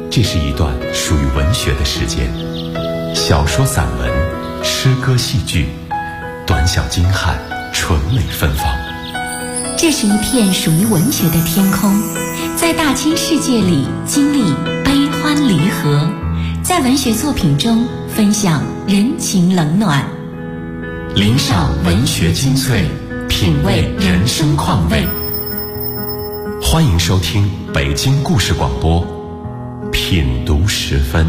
这是一段属于文学的时间，小说、散文、诗歌、戏剧，短小精悍，纯美芬芳。 这是一片属于文学的天空，在大千世界里经历悲欢离合，在文学作品中分享人情冷暖， 领赏文学精粹，品味人生况味。欢迎收听北京故事广播品读时分。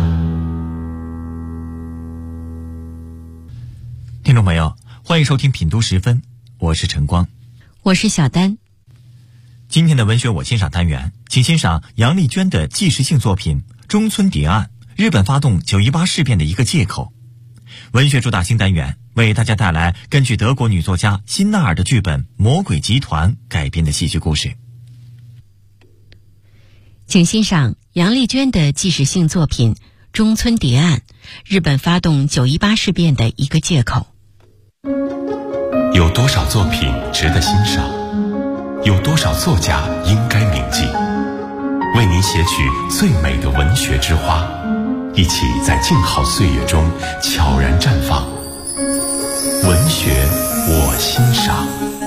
听众朋友，欢迎收听品读时分，我是陈光， 我是小丹。 今天的文学我欣赏单元，请欣赏杨丽娟的纪实性作品《中村谍案：日本发动9·18事变的一个借口》。文学主打新单元为大家带来根据德国女作家辛纳尔的剧本《魔鬼集团》改编的戏剧故事。 请欣赏杨丽娟的纪实性作品《中村谍案：日本发动9·18事变的一个借口》。 有多少作品值得欣赏？有多少作家应该铭记？为您写取最美的文学之花，一起在静好岁月中悄然绽放。文学我欣赏。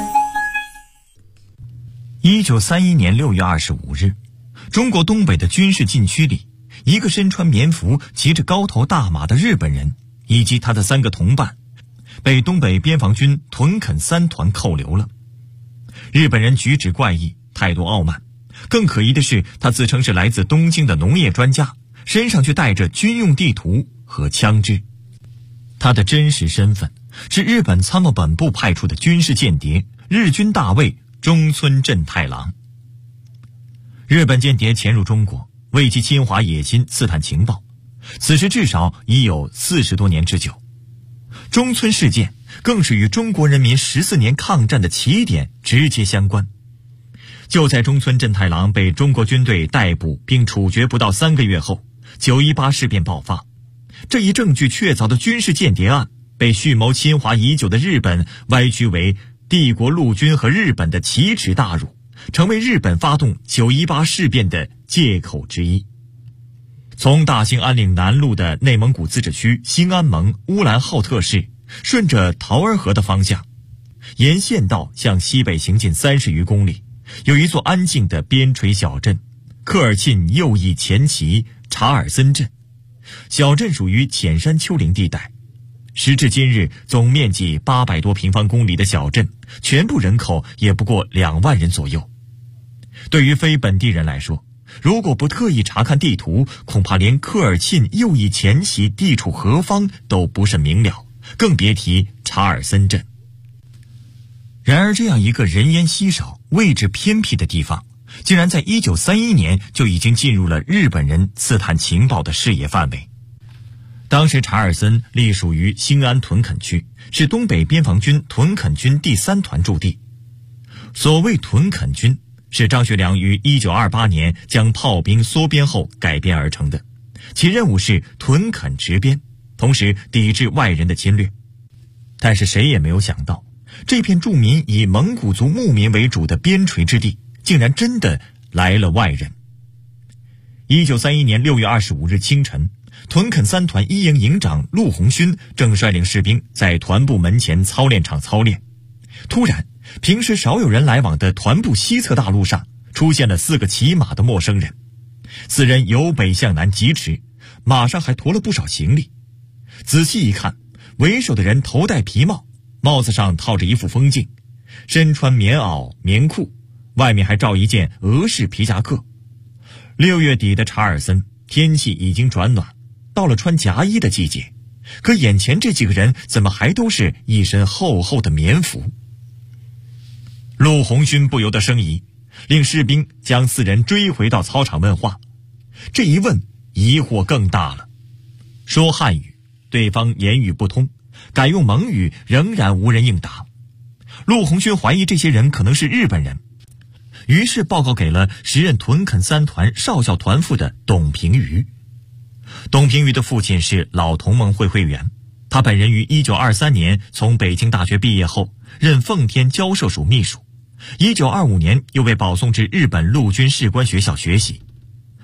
1931年6月25日，中国东北的军事禁区里，一个身穿棉服、骑着高头大马的日本人以及他的3个同伴被东北边防军屯垦3团扣留了。日本人举止怪异，态度傲慢，更可疑的是，他自称是来自东京的农业专家，身上却带着军用地图和枪支。他的真实身份是日本参谋本部派出的军事间谍，日军大尉中村正太郎。日本间谍潜入中国，为其侵华野心刺探情报，此时至少已有40多年之久。中村事件更是与中国人民14年抗战的起点直接相关。就在中村正太郎被中国军队逮捕并处决不到3个月后，9·18事变爆发。这一证据确凿的军事间谍案被蓄谋侵华已久的日本歪曲为帝国陆军和日本的奇耻大辱，成为日本发动9·18事变的借口之一。从大兴安岭南路的内蒙古自治区兴安盟乌兰浩特市，顺着桃儿河的方向，沿县道向西北行进30余公里，有一座安静的边陲小镇——科尔沁右翼前旗查尔森镇。小镇属于浅山丘陵地带，时至今日，总面积800多平方公里的小镇，全部人口也不过2万人左右。对于非本地人来说，如果不特意查看地图，恐怕连科尔沁右翼前旗地处何方都不甚明了，更别提查尔森镇。然而，这样一个人烟稀少、位置偏僻的地方，竟然在1931年就已经进入了日本人刺探情报的视野范围。当时查尔森隶属于兴安屯垦区，是东北边防军屯垦军第3团驻地。所谓屯垦军，是张学良于1928年将炮兵缩编后改编而成的，其任务是屯垦植边，同时抵制外人的侵略。但是谁也没有想到，这片住民以蒙古族牧民为主的边陲之地，竟然真的来了外人。1931年6月25日清晨，屯垦3团1营营长陆鸿勋正率领士兵在团部门前操练场操练。突然，平时少有人来往的团部西侧大路上出现了4个骑马的陌生人。4人由北向南疾驰，马上还驮了不少行李。仔细一看，为首的人头戴皮帽，帽子上套着一副风镜，身穿棉袄棉裤，外面还罩一件俄式皮夹克。6月底的查尔森，天气已经转暖，到了穿夹衣的季节，可眼前这几个人怎么还都是一身厚厚的棉服？陆鸿勋不由得生疑，令士兵将4人追回到操场问话。这一问，疑惑更大了。说汉语，对方言语不通，改用蒙语，仍然无人应答。陆鸿勋怀疑这些人可能是日本人，于是报告给了时任屯垦3团少校团副的董平瑜。董平瑜的父亲是老同盟会会员，他本人于1923年从北京大学毕业后，任奉天交涉署秘书，1925年又被保送至日本陆军士官学校学习。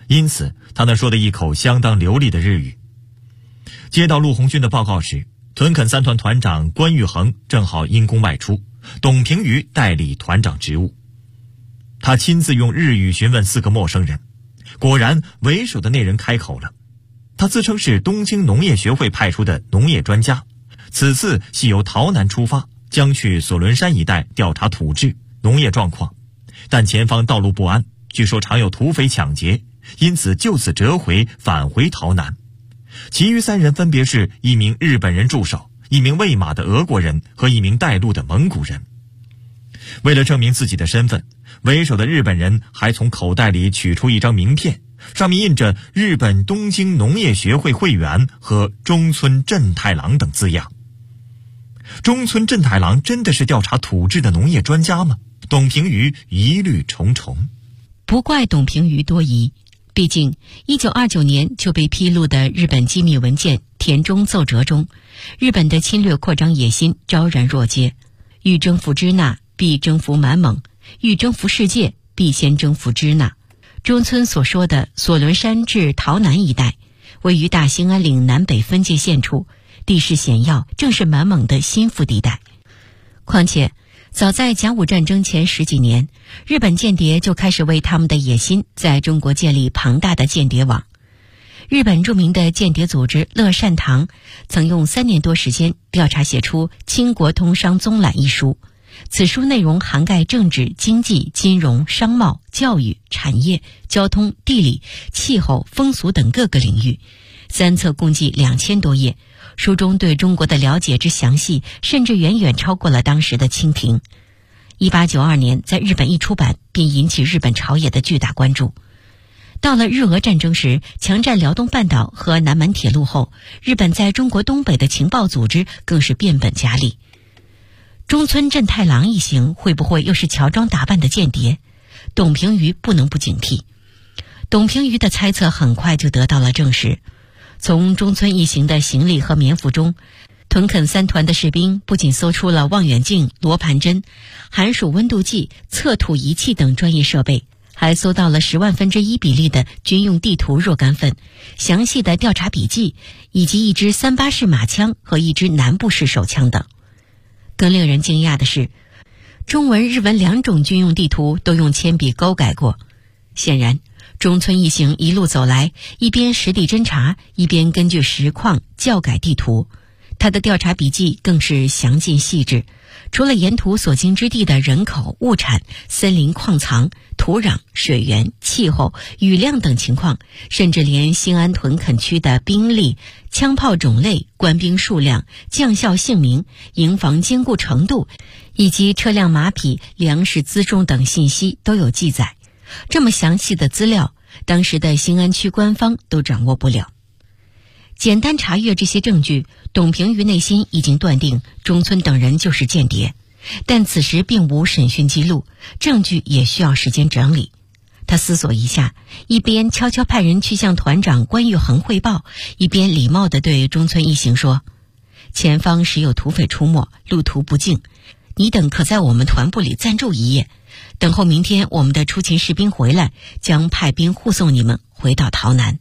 因此他那说的一口相当流利的日语。接到陆鸿钧的报告时，屯垦三团团长关玉衡正好因公外出，董平瑜代理团长职务。他亲自用日语询问4个陌生人，果然为首的那人开口了。他自称是东京农业学会派出的农业专家，此次系由洮南出发，将去索伦山一带调查土质、农业状况，但前方道路不安，据说常有土匪抢劫，因此就此折回返回洮南。其余3人分别是一名日本人助手、一名喂马的俄国人和一名带路的蒙古人。为了证明自己的身份，为首的日本人还从口袋里取出一张名片，上面印着日本东京农业学会会员和中村正太郎等字样。中村正太郎真的是调查土质的农业专家吗？董平瑜疑虑重重。 不怪董平瑜多疑，毕竟1929年就被披露的日本机密文件田中奏折中，日本的侵略扩张野心昭然若揭，欲征服支那必征服满蒙，欲征服世界必先征服支那。中村所说的索伦山至洮南一带，位于大兴安岭南北分界线处，地势险要，正是满蒙的心腹地带。况且早在甲午战争前10几年，日本间谍就开始为他们的野心在中国建立庞大的间谍网。日本著名的间谍组织乐善堂曾用3年多时间调查写出《清国通商综览》一书，此书内容涵盖政治、经济、金融、商贸、教育、产业、交通、地理、气候、风俗等各个领域，3册共计2000多页。书中对中国的了解之详细，甚至远远超过了当时的清廷。1892年在日本一出版，便引起日本朝野的巨大关注。到了日俄战争时，强占辽东半岛和南满铁路后，日本在中国东北的情报组织更是变本加厉。中村正太郎一行会不会又是乔装打扮的间谍？董平瑜不能不警惕。董平瑜的猜测很快就得到了证实。从中村一行的行李和棉服中，屯垦三团的士兵不仅搜出了望远镜、罗盘针、寒暑温度计、测土仪器等专业设备，还搜到了10万分之一比例的军用地图若干份、详细的调查笔记，以及一支38式马枪和一支南部式手枪等。更令人惊讶的是，中文、日文2种军用地图都用铅笔勾改过。显然，中村一行一路走来，一边实地侦查，一边根据实况校改地图。他的调查笔记更是详尽细致，除了沿途所经之地的人口、物产、森林矿藏、土壤、水源、气候、雨量等情况，甚至连兴安屯垦区的兵力、枪炮种类、官兵数量、将校姓名、营房坚固程度，以及车辆马匹、粮食辎重等信息都有记载。这么详细的资料，当时的兴安区官方都掌握不了。简单查阅这些证据，董平瑜内心已经断定中村等人就是间谍，但此时并无审讯记录，证据也需要时间整理。他思索一下，一边悄悄派人去向团长关玉衡汇报，一边礼貌地对中村一行说：前方时有土匪出没，路途不径，你等可在我们团部里暂住一夜，等候明天我们的出勤士兵回来，将派兵护送你们回到洮南。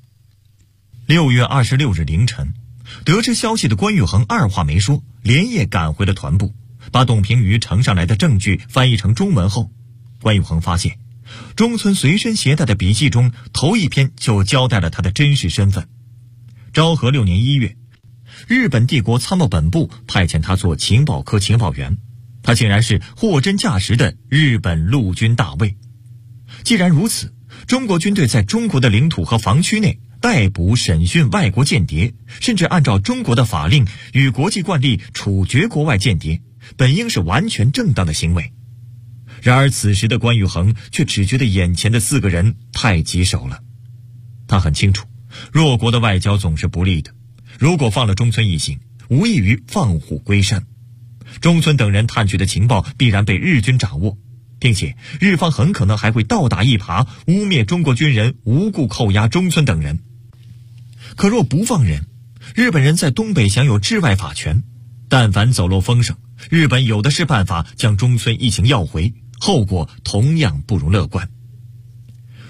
6月26日凌晨，得知消息的关玉衡二话没说，连夜赶回了团部，把董平瑜呈上来的证据翻译成中文后，关玉衡发现中村随身携带的笔记中头一篇就交代了他的真实身份。昭和6年1月，日本帝国参谋本部派遣他做情报科情报员，他竟然是货真价实的日本陆军大尉。既然如此，中国军队在中国的领土和防区内逮捕、审讯外国间谍，甚至按照中国的法令与国际惯例处决国外间谍，本应是完全正当的行为。然而此时的关玉衡却只觉得眼前的4个人太棘手了。他很清楚，弱国的外交总是不利的，如果放了中村一行，无异于放虎归山。中村等人探取的情报必然被日军掌握，并且日方很可能还会倒打一耙，污蔑中国军人无故扣押中村等人。可若不放人，日本人在东北享有治外法权，但凡走漏风声，日本有的是办法将中村一行要回，后果同样不容乐观。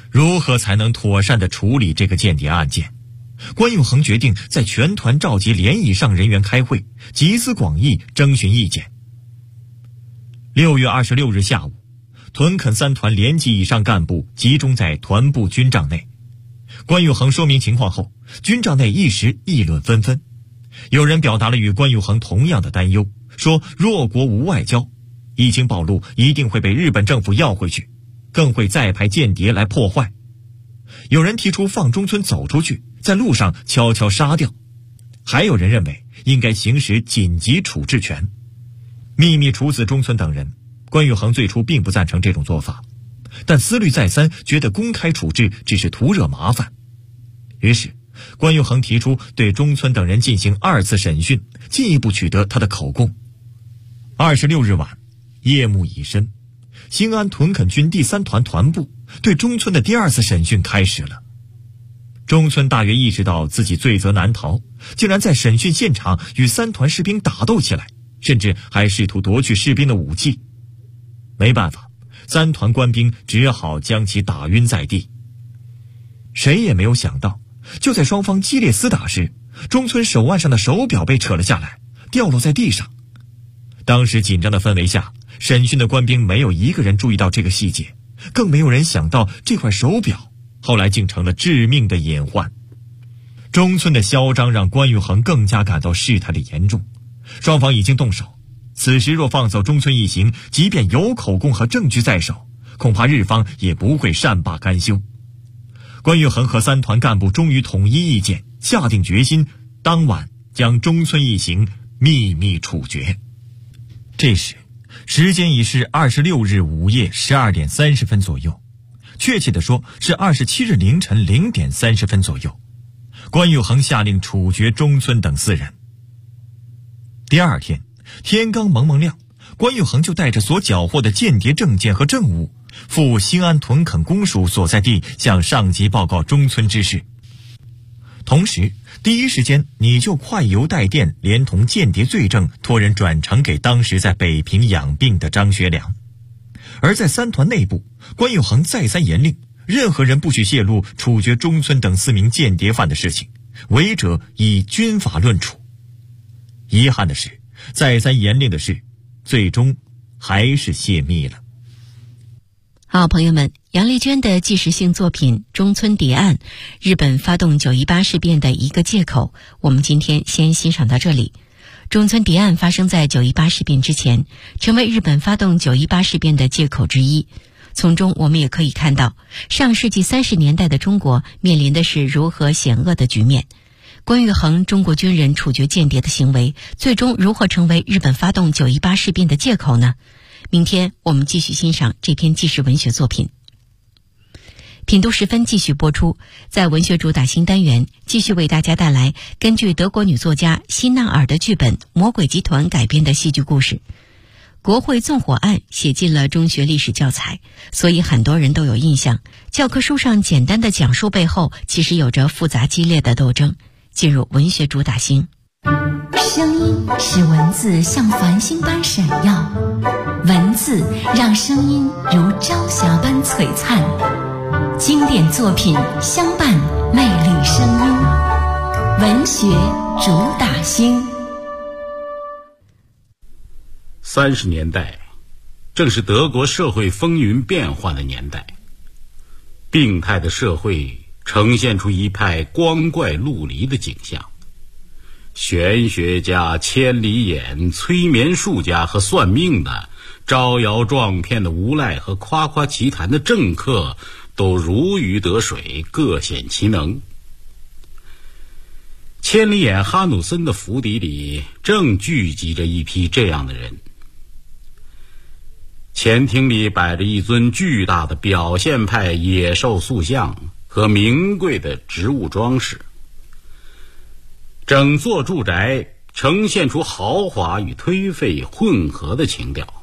如何才能妥善地处理这个间谍案件？关永恒决定在全团召集连以上人员开会，集思广益，征询意见。6月26日下午，屯垦三团连级以上干部集中在团部军帐内。关永恒说明情况后，军帐内一时议论纷纷。有人表达了与关永恒同样的担忧，说弱国无外交，一经暴露一定会被日本政府要回去，更会再派间谍来破坏。有人提出放中村走出去，在路上悄悄杀掉。还有人认为应该行使紧急处置权，秘密处死中村等人。关永恒最初并不赞成这种做法，但思虑再三，觉得公开处置只是徒惹麻烦。于是关永恒提出对中村等人进行2次审讯，进一步取得他的口供。26日晚，夜幕已深，兴安屯垦军第3团团部对中村的第2次审讯开始了。中村大约意识到自己罪责难逃，竟然在审讯现场与3团士兵打斗起来，甚至还试图夺去士兵的武器。没办法，3团官兵只好将其打晕在地。谁也没有想到，就在双方激烈厮打时，中村手腕上的手表被扯了下来，掉落在地上。当时紧张的氛围下，审讯的官兵没有一个人注意到这个细节，更没有人想到这块手表后来竟成了致命的隐患。中村的嚣张让关永恒更加感到事态的严重，双方已经动手，此时若放走中村一行，即便有口供和证据在手，恐怕日方也不会善罢甘休。关永恒和3团干部终于统一意见，下定决心，当晚将中村一行秘密处决。这时时间已是26日午夜12点30分左右，确切地说是27日凌晨0点30分左右。关永恒下令处决中村等4人。第二天天刚蒙蒙亮，关永恒就带着所缴获的间谍证件和证物，赴兴安屯垦公署所在地向上级报告中村之事。同时第一时间你就快邮带电连同间谍罪证托人转呈给当时在北平养病的张学良。而在3团内部，关永恒再三严令任何人不许泄露处决中村等4名间谍犯的事情，违者以军法论处。遗憾的是，再三严令的事最终还是泄密了。 好，朋友们，杨丽娟的纪实性作品《中村谍案》，日本发动9·18事变的一个借口，我们今天先欣赏到这里。中村谍案发生在9·18事变之前，成为日本发动9·18事变的借口之一。从中我们也可以看到，上世纪30年代的中国面临的是如何险恶的局面。关永恒中国军人处决间谍的行为，最终如何成为日本发动9·18事变的借口呢？明天我们继续欣赏这篇纪实文学作品。品读时分继续播出，在文学主打新单元继续为大家带来根据德国女作家辛纳尔的剧本《魔鬼集团》改编的戏剧故事。国会纵火案写进了中学历史教材，所以很多人都有印象，教科书上简单的讲述背后其实有着复杂激烈的斗争。进入文学主打星。 声音使文字像繁星般闪耀，文字让声音如朝霞般璀璨。经典作品相伴，魅力声音。文学主打星。 30年代正是德国社会风云变幻的年代，病态的社会呈现出一派光怪陆离的景象。玄学家、千里眼、催眠术家和算命的，招摇撞骗的无赖和夸夸其谈的政客，都如鱼得水，各显其能。千里眼哈努森的府邸里正聚集着一批这样的人。前厅里摆着一尊巨大的表现派野兽塑像和名贵的植物装饰，整座住宅呈现出豪华与颓废混合的情调。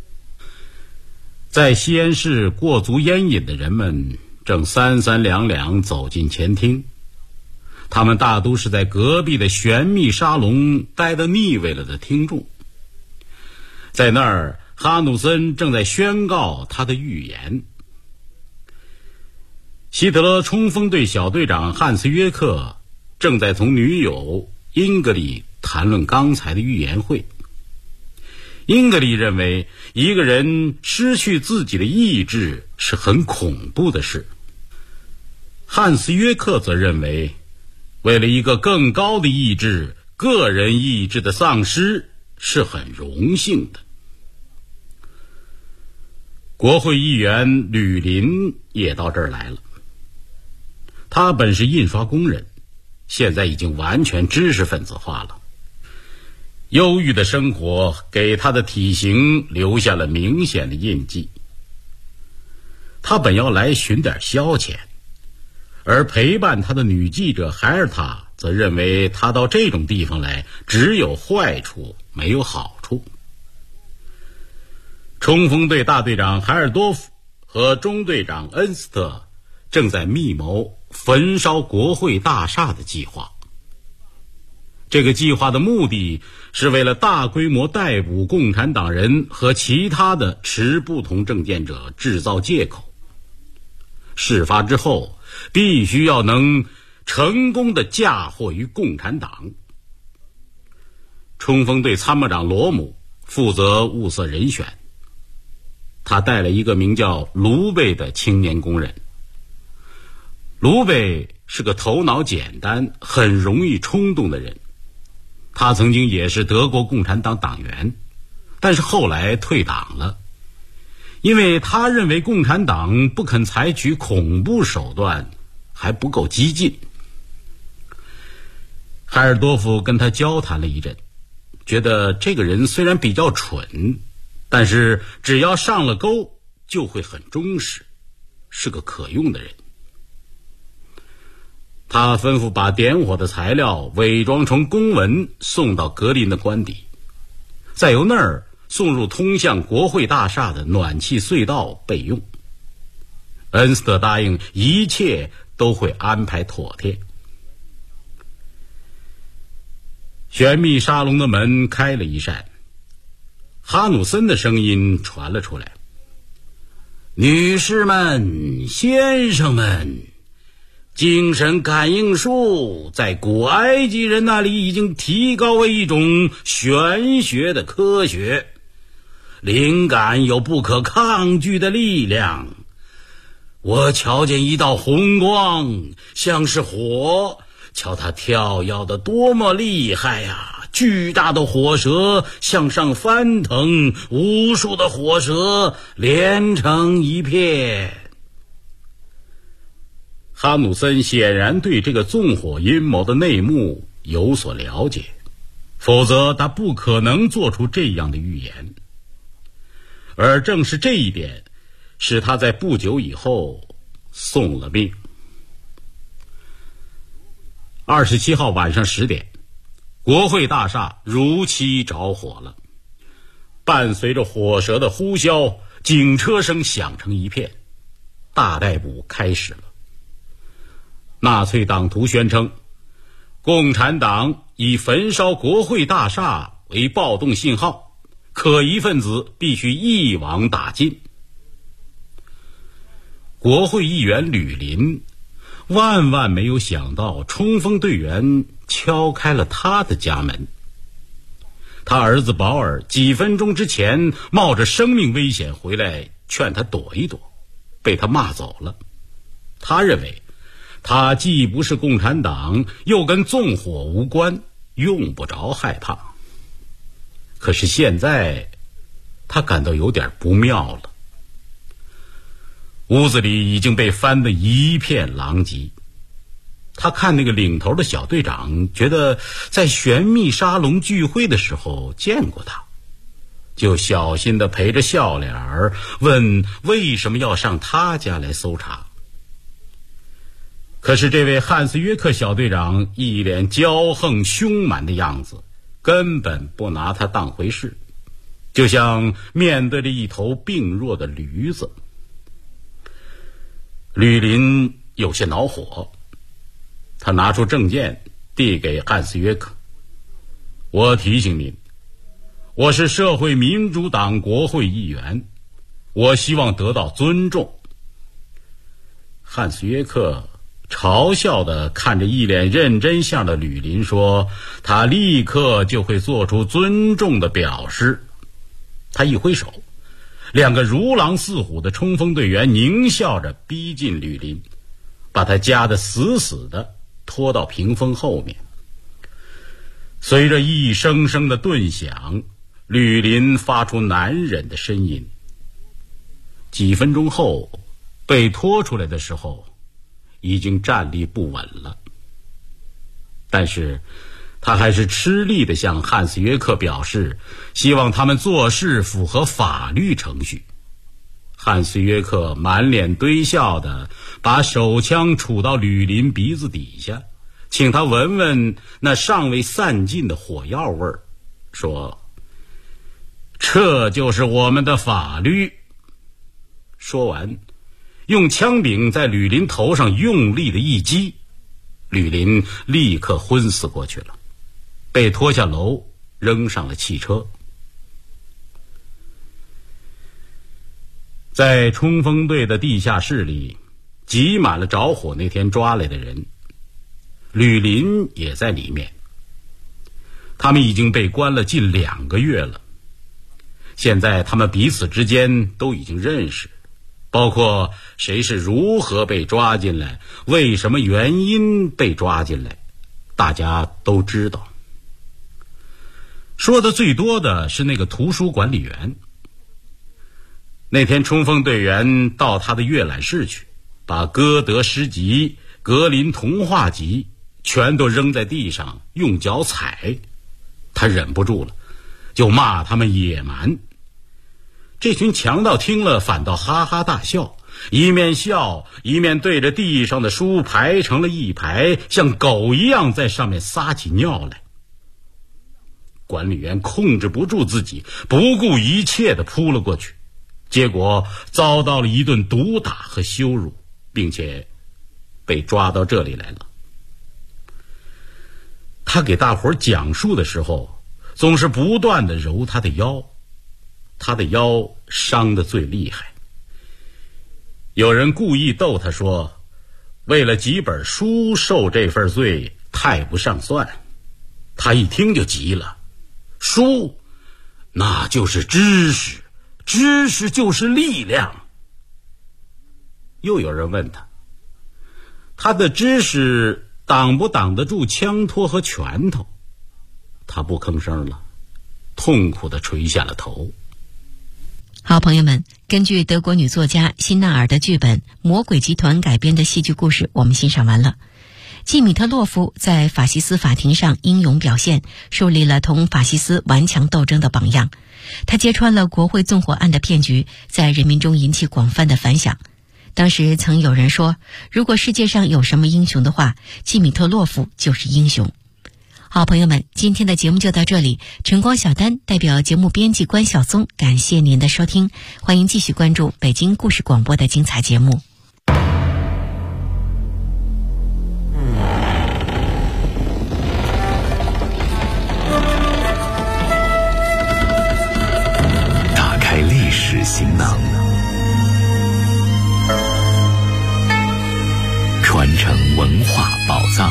在西安市过足烟瘾的人们正三三两两走进前厅，他们大都是在隔壁的玄秘沙龙待得腻味了的听众。在那儿，哈努森正在宣告他的预言。 希特勒冲锋队小队长汉斯·约克正在同女友英格里谈论刚才的预言会。英格里认为一个人失去自己的意志是很恐怖的事，汉斯·约克则认为为了一个更高的意志，个人意志的丧失是很荣幸的。国会议员吕林也到这儿来了。他本是印刷工人，现在已经完全知识分子化了。忧郁的生活给他的体型留下了明显的印记。他本要来寻点消遣，而陪伴他的女记者海尔塔则认为他到这种地方来只有坏处没有好处。冲锋队大队长海尔多夫和中队长恩斯特正在密谋焚烧国会大厦的计划。这个计划的目的是为了大规模逮捕共产党人和其他的持不同政见者制造借口。事发之后，必须要能成功的嫁祸于共产党。冲锋队参谋长罗姆负责物色人选，他带了一个名叫卢贝的青年工人。卢贝是个头脑简单、很容易冲动的人。他曾经也是德国共产党党员，但是后来退党了，因为他认为共产党不肯采取恐怖手段，还不够激进。海尔多夫跟他交谈了一阵，觉得这个人虽然比较蠢，但是只要上了钩就会很忠实，是个可用的人。他吩咐把点火的材料伪装成公文送到格林的官邸，再由那儿送入通向国会大厦的暖气隧道备用。恩斯特答应一切都会安排妥帖。玄秘沙龙的门开了一扇，哈努森的声音传了出来：女士们、先生们，精神感应术在古埃及人那里已经提高为一种玄学的科学，灵感有不可抗拒的力量。我瞧见一道红光，像是火，瞧它跳跃得多么厉害呀！巨大的火舌向上翻腾，无数的火舌连成一片。哈努森显然对这个纵火阴谋的内幕有所了解，否则他不可能做出这样的预言。而正是这一点，使他在不久以后送了命。27号晚上10点，国会大厦如期着火了。伴随着火舌的呼啸，警车声响成一片，大逮捕开始了。纳粹党徒宣称，共产党以焚烧国会大厦为暴动信号，可疑分子必须一网打尽。国会议员吕林万万没有想到，冲锋队员敲开了他的家门。他儿子保尔几分钟之前冒着生命危险回来劝他躲一躲，被他骂走了。他认为他既不是共产党，又跟纵火无关，用不着害怕。可是现在他感到有点不妙了。屋子里已经被翻得一片狼藉。他看那个领头的小队长，觉得在玄秘沙龙聚会的时候见过他，就小心地陪着笑脸儿问为什么要上他家来搜查。可是这位汉斯·约克小队长一脸骄横凶蛮的样子，根本不拿他当回事，就像面对着一头病弱的驴子。吕林有些恼火，他拿出证件递给汉斯·约克：我提醒您，我是社会民主党国会议员，我希望得到尊重。 汉斯·约克嘲笑地看着一脸认真相的吕林说，他立刻就会做出尊重的表示。他一挥手，两个如狼似虎的冲锋队员狞笑着逼近吕林，把他夹得死死地拖到屏风后面。随着一声声的顿响，吕林发出难忍的呻吟。几分钟后，被拖出来的时候已经站立不稳了，但是他还是吃力地向汉斯·约克表示，希望他们做事符合法律程序。汉斯·约克满脸堆笑地把手枪杵到吕林鼻子底下，请他闻闻那尚未散尽的火药味儿，说：“这就是我们的法律。”说完，用枪柄在吕林头上用力的一击，吕林立刻昏死过去了，被拖下楼扔上了汽车。在冲锋队的地下室里挤满了着火那天抓来的人，吕林也在里面。他们已经被关了近2个月了，现在他们彼此之间都已经认识，包括谁是如何被抓进来，为什么原因被抓进来，大家都知道。说的最多的是那个图书管理员。那天冲锋队员到他的阅览室去，把歌德诗集、格林童话集全都扔在地上，用脚踩。他忍不住了，就骂他们野蛮。这群强盗听了反倒哈哈大笑，一面笑一面对着地上的书排成了一排，像狗一样在上面撒起尿来。管理员控制不住自己，不顾一切地扑了过去，结果遭到了一顿毒打和羞辱，并且被抓到这里来了。他给大伙讲述的时候，总是不断地揉他的腰，他的腰伤得最厉害。有人故意逗他说，为了几本书受这份罪太不上算。他一听就急了，书那就是知识，知识就是力量。又有人问他，他的知识挡不挡得住枪托和拳头？他不吭声了，痛苦地垂下了头。 好朋友们，根据德国女作家辛纳尔的剧本《魔鬼集团》改编的戏剧故事我们欣赏完了。季米特洛夫在法西斯法庭上英勇表现，树立了同法西斯顽强斗争的榜样。他揭穿了国会纵火案的骗局，在人民中引起广泛的反响。当时曾有人说，如果世界上有什么英雄的话，季米特洛夫就是英雄。好朋友们，今天的节目就到这里。晨光小丹代表节目编辑关晓松，感谢您的收听，欢迎继续关注北京故事广播的精彩节目。 打开历史行囊，传承文化宝藏。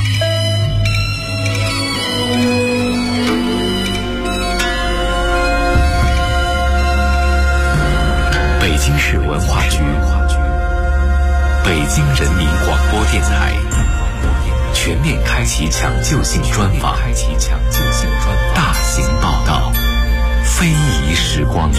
北京市文化局、北京人民广播电台全面开启抢救性专访，大型报道，非遗时光。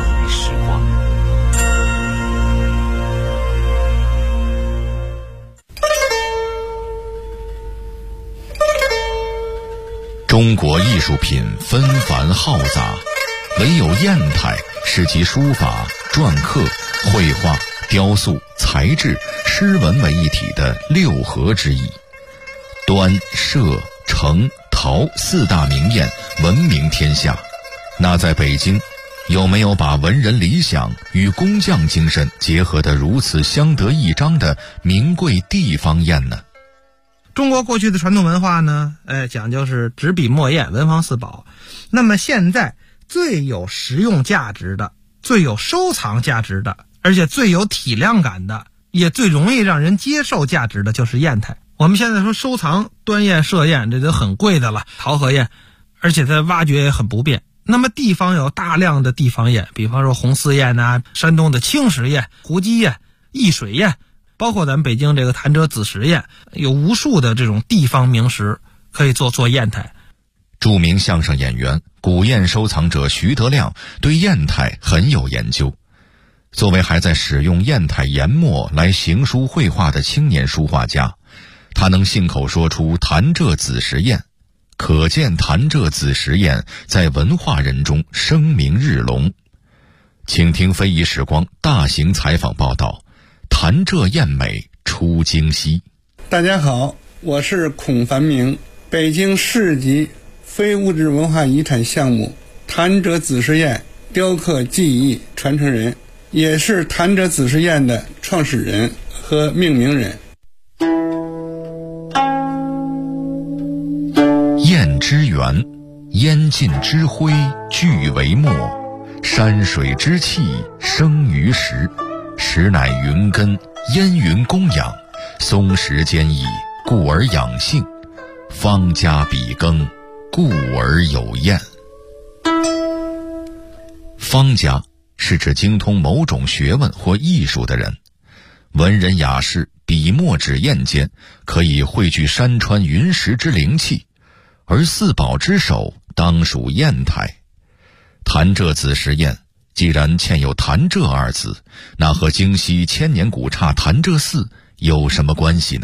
中国艺术品纷繁浩杂，唯有砚台是集书法、篆刻、绘画、雕塑、材质、诗文为一体的六合之一。端、歙、程、陶4大名砚闻名天下，那在北京有没有把文人理想与工匠精神结合得如此相得益彰的名贵地方砚呢？ 中国过去的传统文化呢，讲究是纸笔墨砚文房四宝。那么现在最有实用价值的、最有收藏价值的，而且最有体量感的， 也最容易让人接受价值的就是砚台。我们现在说收藏端砚、设砚，这都很贵的了，陶和砚，而且它挖掘也很不便。那么地方有大量的地方砚，比方说红丝砚啊，山东的青石砚、胡姬砚、易水砚，包括咱们北京这个潭柘子石砚，有无数的这种地方名石可以做砚台。 著名相声演员、古砚收藏者徐德亮对砚台很有研究。作为还在使用砚台研墨来行书绘画的青年书画家，他能信口说出潭柘子石砚，可见潭柘子石砚在文化人中声名日隆。请听非遗时光大型采访报道：潭柘砚美出京西。 大家好，我是孔繁明，北京市级非物质文化遗产项目潭柘子石砚雕刻技艺传承人，也是潭柘子石砚的创始人和命名人。 砚之源，烟尽之灰聚为墨，山水之气生于石，石乃云根，烟云供养，松石坚毅，故而养性，方家比耕，故而有砚。方家是指精通某种学问或艺术的人，文人雅士笔墨纸砚间可以汇聚山川云石之灵气，而四宝之首当属砚台。潭柘子石砚既然嵌有潭柘二字，那和京西千年古刹潭柘寺有什么关系呢？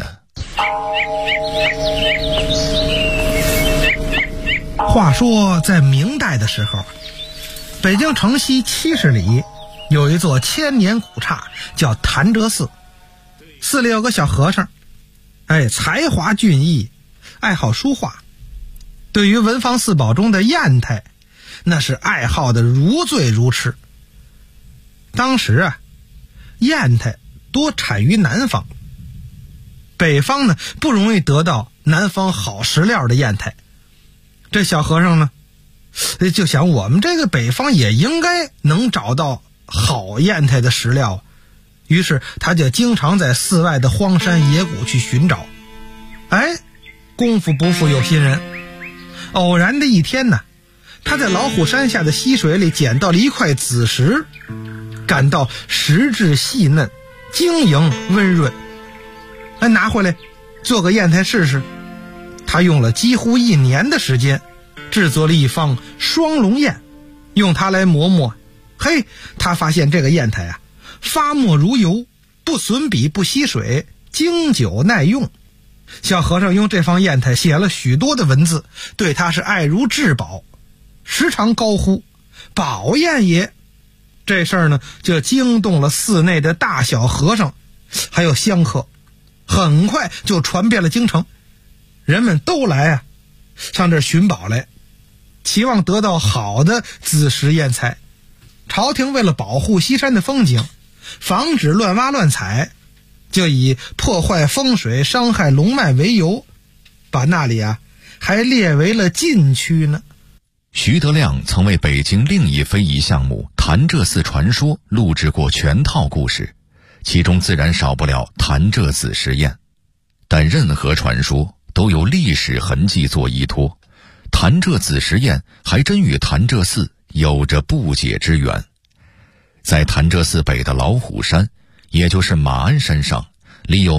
话说在明代的时候，北京城西70里有一座千年古刹叫潭柘寺，寺里有个小和尚，才华俊逸，爱好书画，对于文房四宝中的砚台那是爱好的如醉如痴。当时砚台多产于南方，北方呢不容易得到南方好石料的砚台。这小和尚呢就想，我们这个北方也应该能找到好砚台的石料，于是他就经常在寺外的荒山野谷去寻找。功夫不负有心人，偶然的一天呢，他在老虎山下的溪水里捡到了一块紫石，感到石质细嫩，晶莹温润，拿回来做个砚台试试。他用了几乎1年的时间制作了一方双龙砚，用它来磨墨。他发现这个砚台发墨如油，不损笔不吸水，经久耐用。小和尚用这方砚台写了许多的文字，对他是爱如至宝，时常高呼宝砚也。这事儿呢就惊动了寺内的大小和尚还有香客，很快就传遍了京城，人们都来上这儿寻宝来，期望得到好的紫石砚材。朝廷为了保护西山的风景，防止乱挖乱采，就以破坏风水伤害龙脉为由，把那里还列为了禁区呢。 徐德亮曾为北京另一非遗项目潭柘寺传说录制过全套故事，其中自然少不了潭柘子石砚。但任何传说都有历史痕迹做依托，潭柘子石砚还真与潭柘寺有着不解之缘。在潭柘寺北的老虎山，也就是马鞍山上，里有